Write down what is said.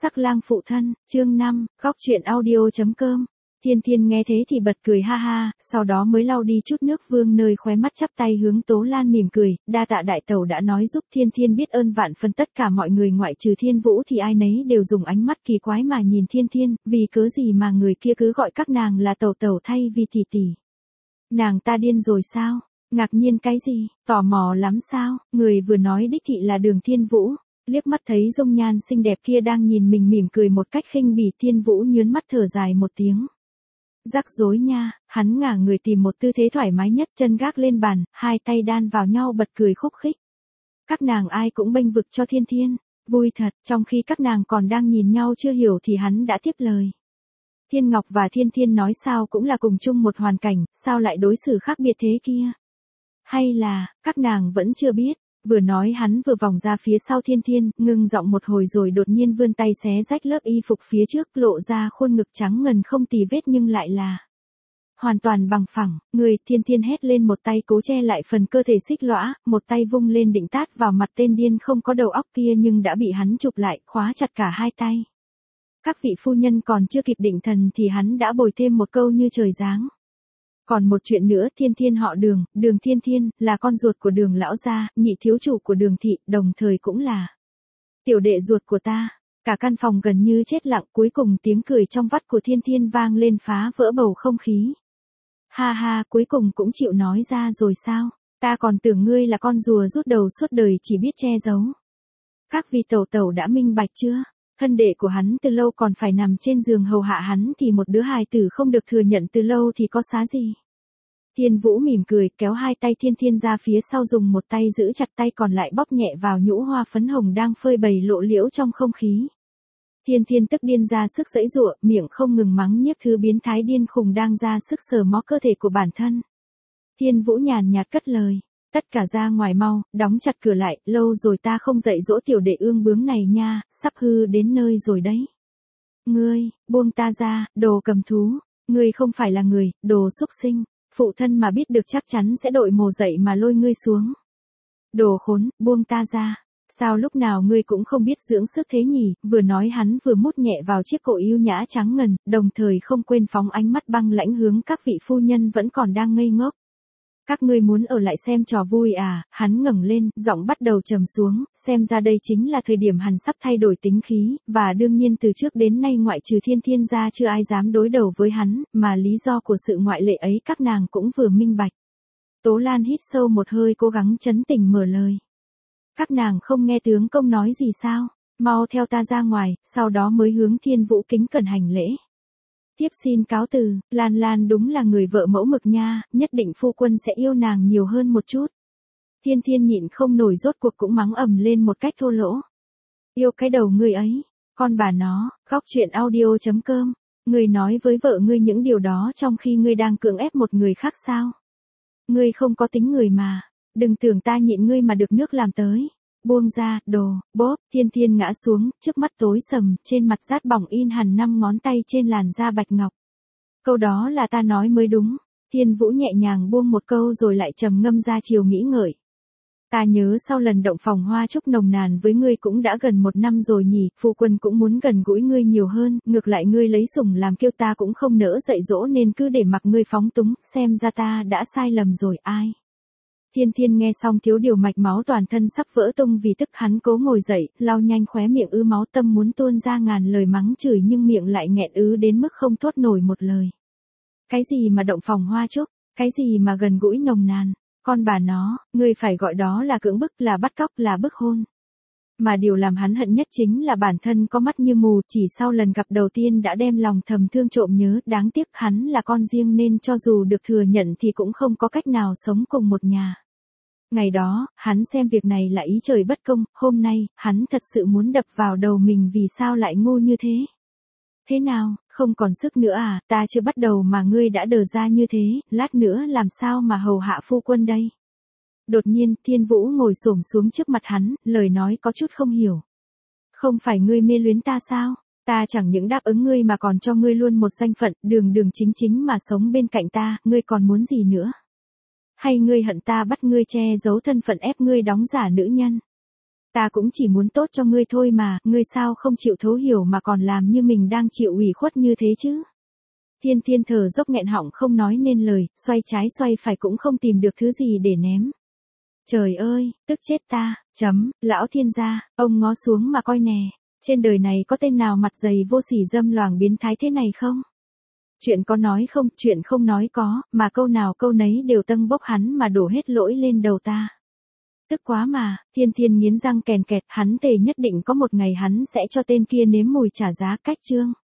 Sắc lang phụ thân, chương 5, góc truyện audio.com. Thiên Thiên nghe thế thì bật cười ha ha, sau đó mới lau đi chút nước vương nơi khóe mắt, chắp tay hướng Tố Lan mỉm cười, đa tạ đại tẩu đã nói giúp. Thiên Thiên biết ơn vạn phần, tất cả mọi người ngoại trừ Thiên Vũ thì ai nấy đều dùng ánh mắt kỳ quái mà nhìn Thiên Thiên, vì cớ gì mà người kia cứ gọi các nàng là tẩu tẩu thay vì tỷ tỷ. Nàng ta điên rồi sao? Ngạc nhiên cái gì? Tò mò lắm sao? Người vừa nói đích thị là Đường Thiên Vũ. Liếc mắt thấy dung nhan xinh đẹp kia đang nhìn mình mỉm cười một cách khinh bỉ, Thiên Vũ nhớn mắt thở dài một tiếng. Rắc rối nha, hắn ngả người tìm một tư thế thoải mái nhất, chân gác lên bàn, hai tay đan vào nhau bật cười khúc khích. Các nàng ai cũng bênh vực cho Thiên Thiên, vui thật. Trong khi các nàng còn đang nhìn nhau chưa hiểu thì hắn đã tiếp lời. Thiên Ngọc và Thiên Thiên nói sao cũng là cùng chung một hoàn cảnh, sao lại đối xử khác biệt thế kia? Hay là, các nàng vẫn chưa biết? Vừa nói hắn vừa vòng ra phía sau Thiên Thiên, ngưng giọng một hồi rồi đột nhiên vươn tay xé rách lớp y phục phía trước, lộ ra khuôn ngực trắng ngần không tì vết nhưng lại là hoàn toàn bằng phẳng. Người Thiên Thiên hét lên, một tay cố che lại phần cơ thể xích lõa, một tay vung lên định tát vào mặt tên điên không có đầu óc kia nhưng đã bị hắn chụp lại, khóa chặt cả hai tay. Các vị phu nhân còn chưa kịp định thần thì hắn đã bồi thêm một câu như trời giáng. Còn một chuyện nữa, Thiên Thiên họ Đường, Đường Thiên Thiên, là con ruột của Đường lão gia, nhị thiếu chủ của Đường thị, đồng thời cũng là tiểu đệ ruột của ta. Cả căn phòng gần như chết lặng, cuối cùng tiếng cười trong vắt của Thiên Thiên vang lên phá vỡ bầu không khí. Ha ha, cuối cùng cũng chịu nói ra rồi sao? Ta còn tưởng ngươi là con rùa rút đầu suốt đời chỉ biết che giấu. Các vị tẩu tẩu đã minh bạch chưa? Thân đệ của hắn từ lâu còn phải nằm trên giường hầu hạ hắn thì một đứa hài tử không được thừa nhận từ lâu thì có xá gì. Thiên Vũ mỉm cười, kéo hai tay Thiên Thiên ra phía sau, dùng một tay giữ chặt tay còn lại bóp nhẹ vào nhũ hoa phấn hồng đang phơi bày lộ liễu trong không khí. Thiên Thiên tức điên ra sức giãy giụa, miệng không ngừng mắng nhiếc thứ biến thái điên khùng đang ra sức sờ mó cơ thể của bản thân. Thiên Vũ nhàn nhạt cất lời. Tất cả ra ngoài mau, đóng chặt cửa lại, lâu rồi ta không dạy dỗ tiểu đệ ương bướng này nha, sắp hư đến nơi rồi đấy. Ngươi, buông ta ra, đồ cầm thú, ngươi không phải là người, đồ xúc sinh, phụ thân mà biết được chắc chắn sẽ đội mồ dậy mà lôi ngươi xuống. Đồ khốn, buông ta ra, sao lúc nào ngươi cũng không biết dưỡng sức thế nhỉ? Vừa nói hắn vừa mút nhẹ vào chiếc cổ yêu nhã trắng ngần, đồng thời không quên phóng ánh mắt băng lãnh hướng các vị phu nhân vẫn còn đang ngây ngốc. Các ngươi muốn ở lại xem trò vui à? Hắn ngẩng lên, giọng bắt đầu trầm xuống, xem ra đây chính là thời điểm hắn sắp thay đổi tính khí, và đương nhiên từ trước đến nay ngoại trừ Thiên Thiên ra chưa ai dám đối đầu với hắn, mà lý do của sự ngoại lệ ấy các nàng cũng vừa minh bạch. Tố Lan hít sâu một hơi, cố gắng trấn tĩnh mở lời. Các nàng không nghe tướng công nói gì sao? Mau theo ta ra ngoài, sau đó mới hướng Thiên Vũ kính cẩn hành lễ. Tiếp xin cáo từ, Lan Lan đúng là người vợ mẫu mực nha, nhất định phu quân sẽ yêu nàng nhiều hơn một chút. Thiên Thiên nhịn không nổi rốt cuộc cũng mắng ầm lên một cách thô lỗ. Yêu cái đầu ngươi ấy, con bà nó, góc truyện audio.com, ngươi nói với vợ ngươi những điều đó trong khi ngươi đang cưỡng ép một người khác sao? Ngươi không có tính người mà, đừng tưởng ta nhịn ngươi mà được nước làm tới. Buông ra, đồ, bóp. Thiên Thiên ngã xuống, trước mắt tối sầm, trên mặt rát bỏng in hẳn 5 ngón tay trên làn da bạch ngọc. Câu đó là ta nói mới đúng. Thiên Vũ nhẹ nhàng buông một câu rồi lại trầm ngâm ra chiều nghĩ ngợi. Ta nhớ sau lần động phòng hoa trúc nồng nàn với ngươi cũng đã gần 1 năm rồi nhỉ, phu quân cũng muốn gần gũi ngươi nhiều hơn, ngược lại ngươi lấy sủng làm kiêu, ta cũng không nỡ dạy dỗ nên cứ để mặc ngươi phóng túng, xem ra ta đã sai lầm rồi ai. Thiên Thiên nghe xong thiếu điều mạch máu toàn thân sắp vỡ tung vì tức, hắn cố ngồi dậy, lau nhanh khóe miệng ứ máu, tâm muốn tuôn ra ngàn lời mắng chửi nhưng miệng lại nghẹn ứ đến mức không thốt nổi một lời. Cái gì mà động phòng hoa trúc, cái gì mà gần gũi nồng nàn, con bà nó, ngươi phải gọi đó là cưỡng bức, là bắt cóc, là bức hôn. Mà điều làm hắn hận nhất chính là bản thân có mắt như mù, chỉ sau lần gặp đầu tiên đã đem lòng thầm thương trộm nhớ, đáng tiếc hắn là con riêng nên cho dù được thừa nhận thì cũng không có cách nào sống cùng một nhà. Ngày đó, hắn xem việc này là ý trời bất công, hôm nay, hắn thật sự muốn đập vào đầu mình vì sao lại ngu như thế. Thế nào, không còn sức nữa à, ta chưa bắt đầu mà ngươi đã đờ ra như thế, lát nữa làm sao mà hầu hạ phu quân đây. Đột nhiên, Thiên Vũ ngồi xổm xuống trước mặt hắn, lời nói có chút không hiểu. Không phải ngươi mê luyến ta sao? Ta chẳng những đáp ứng ngươi mà còn cho ngươi luôn một danh phận, đường đường chính chính mà sống bên cạnh ta, ngươi còn muốn gì nữa? Hay ngươi hận ta bắt ngươi che giấu thân phận ép ngươi đóng giả nữ nhân? Ta cũng chỉ muốn tốt cho ngươi thôi mà, ngươi sao không chịu thấu hiểu mà còn làm như mình đang chịu ủy khuất như thế chứ. Thiên Thiên thở dốc nghẹn họng không nói nên lời, xoay trái xoay phải cũng không tìm được thứ gì để ném. Trời ơi, tức chết ta, lão thiên gia, ông ngó xuống mà coi nè, trên đời này có tên nào mặt dày vô sỉ dâm loàng biến thái thế này không? Chuyện có nói không, chuyện không nói có, mà câu nào câu nấy đều tâng bốc hắn mà đổ hết lỗi lên đầu ta. Tức quá mà, Thiên Thiên nghiến răng kèn kẹt, hắn thề nhất định có một ngày hắn sẽ cho tên kia nếm mùi trả giá cách chương.